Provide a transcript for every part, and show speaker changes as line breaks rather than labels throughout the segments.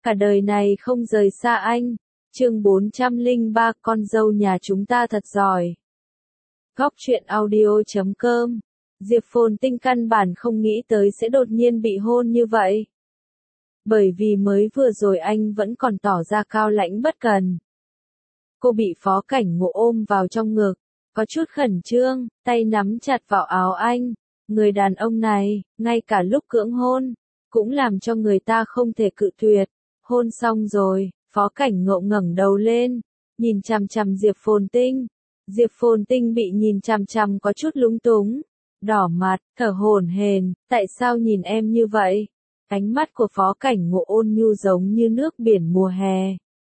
cả đời này không rời xa anh. Chương 403, con dâu nhà chúng ta thật giỏi. Góc truyện audio.com. Diệp Phồn Tinh căn bản không nghĩ tới sẽ đột nhiên bị hôn như vậy. Bởi vì mới vừa rồi anh vẫn còn tỏ ra cao lãnh bất cần. Cô bị Phó Cảnh Ngộ ôm vào trong ngực, có chút khẩn trương, tay nắm chặt vào áo anh. Người đàn ông này, ngay cả lúc cưỡng hôn, cũng làm cho người ta không thể cự tuyệt. Hôn xong rồi, Phó Cảnh Ngộ ngẩng đầu lên, nhìn chằm chằm Diệp Phồn Tinh. Diệp Phồn Tinh bị nhìn chằm chằm có chút lúng túng, đỏ mặt, thở hổn hển, tại sao nhìn em như vậy? Ánh mắt của Phó Cảnh Ngộ ôn nhu giống như nước biển mùa hè,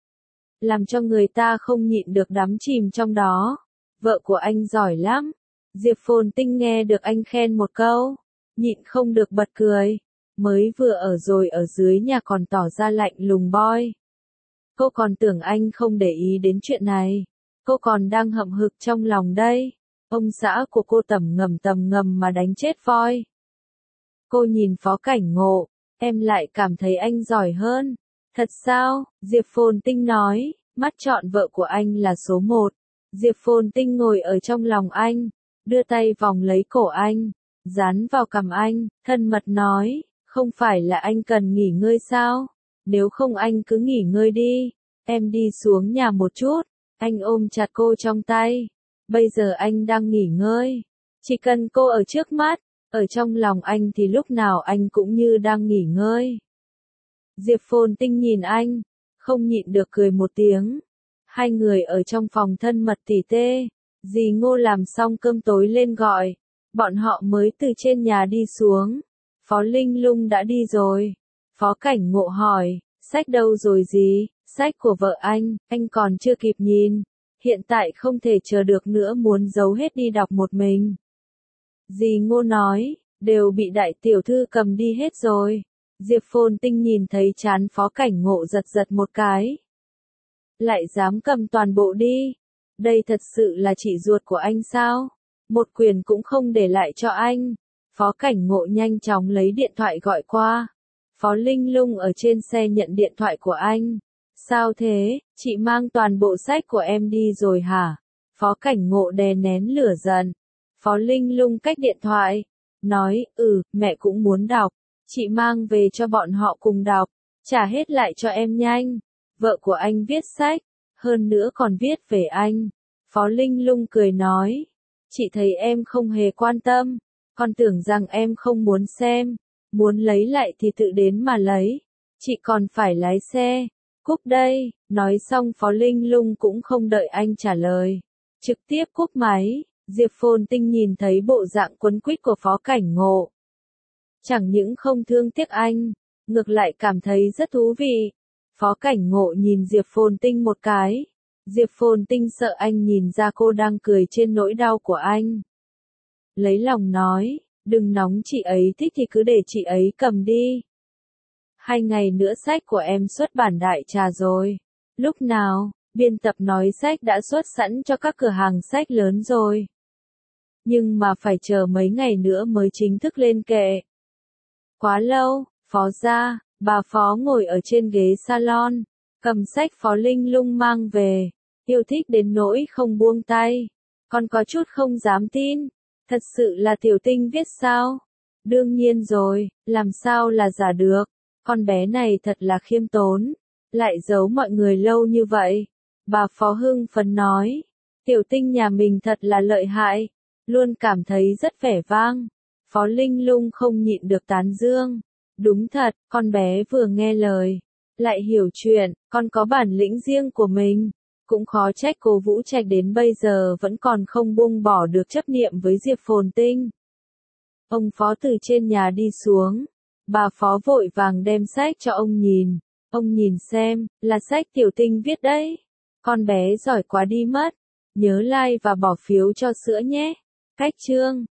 làm cho người ta không nhịn được đắm chìm trong đó. Vợ của anh giỏi lắm. Diệp Phồn Tinh nghe được anh khen một câu, nhịn không được bật cười. Mới vừa ở rồi ở dưới nhà còn tỏ ra lạnh lùng boy. Cô còn tưởng anh không để ý đến chuyện này. Cô còn đang hậm hực trong lòng đây. Ông xã của cô tầm ngầm mà đánh chết voi. Cô nhìn Phó Cảnh Ngộ, em lại cảm thấy anh giỏi hơn. Thật sao? Diệp Phồn Tinh nói, mắt chọn vợ của anh là số 1. Diệp Phồn Tinh ngồi ở trong lòng anh, đưa tay vòng lấy cổ anh, dán vào cằm anh, thân mật nói, không phải là anh cần nghỉ ngơi sao? Nếu không anh cứ nghỉ ngơi đi, em đi xuống nhà một chút. Anh ôm chặt cô trong tay. Bây giờ anh đang nghỉ ngơi. Chỉ cần cô ở trước mắt, ở trong lòng anh thì lúc nào anh cũng như đang nghỉ ngơi. Diệp Phồn Tinh nhìn anh, không nhịn được cười một tiếng. Hai người ở trong phòng thân mật tỉ tê. Dì Ngô làm xong cơm tối lên gọi. Bọn họ mới từ trên nhà đi xuống. Phó Linh Lung đã đi rồi. Phó Cảnh Ngộ hỏi, sách đâu rồi dì? Sách của vợ anh còn chưa kịp nhìn. Hiện tại không thể chờ được nữa, muốn giấu hết đi đọc một mình. Dì Ngô nói, đều bị đại tiểu thư cầm đi hết rồi. Diệp Phồn Tinh nhìn thấy trán Phó Cảnh Ngộ giật một cái. Lại dám cầm toàn bộ đi. Đây thật sự là chị ruột của anh sao? Một quyền cũng không để lại cho anh. Phó Cảnh Ngộ nhanh chóng lấy điện thoại gọi qua. Phó Linh Lung ở trên xe nhận điện thoại của anh. Sao thế, chị mang toàn bộ sách của em đi rồi hả? Phó Cảnh Ngộ đè nén lửa giận. Phó Linh Lung cách điện thoại, nói, mẹ cũng muốn đọc. Chị mang về cho bọn họ cùng đọc, trả hết lại cho em nhanh. Vợ của anh viết sách, hơn nữa còn viết về anh. Phó Linh Lung cười nói, chị thấy em không hề quan tâm, còn tưởng rằng em không muốn xem, muốn lấy lại thì tự đến mà lấy, chị còn phải lái xe. Cúp đây, nói xong Phó Linh Lung cũng không đợi anh trả lời, trực tiếp cúp máy. Diệp Phồn Tinh nhìn thấy bộ dạng quấn quýt của Phó Cảnh Ngộ. Chẳng những không thương tiếc anh, ngược lại cảm thấy rất thú vị. Phó Cảnh Ngộ nhìn Diệp Phồn Tinh một cái. Diệp Phồn Tinh sợ anh nhìn ra cô đang cười trên nỗi đau của anh. Lấy lòng nói, đừng nóng, chị ấy thích thì cứ để chị ấy cầm đi. 2 ngày nữa sách của em xuất bản đại trà rồi. Lúc nào? Biên tập nói sách đã xuất sẵn cho các cửa hàng sách lớn rồi. Nhưng mà phải chờ mấy ngày nữa mới chính thức lên kệ. Quá lâu. Phó gia, bà Phó ngồi ở trên ghế salon, cầm sách Phó Linh Lung mang về, yêu thích đến nỗi không buông tay. Con có chút không dám tin, thật sự là Tiểu Tinh viết sao? Đương nhiên rồi, làm sao là giả được, con bé này thật là khiêm tốn, lại giấu mọi người lâu như vậy. Bà Phó hưng phấn nói, Tiểu Tinh nhà mình thật là lợi hại, luôn cảm thấy rất vẻ vang. Phó Linh Lung không nhịn được tán dương. Đúng thật, con bé vừa nghe lời, lại hiểu chuyện, con có bản lĩnh riêng của mình. Cũng khó trách cô Vũ Trạch đến bây giờ vẫn còn không buông bỏ được chấp niệm với Diệp Phồn Tinh. Ông Phó từ trên nhà đi xuống. Bà Phó vội vàng đem sách cho ông nhìn. Ông nhìn xem, là sách Tiểu Tinh viết đấy. Con bé giỏi quá đi mất. Nhớ like và bỏ phiếu cho sữa nhé. Cách chương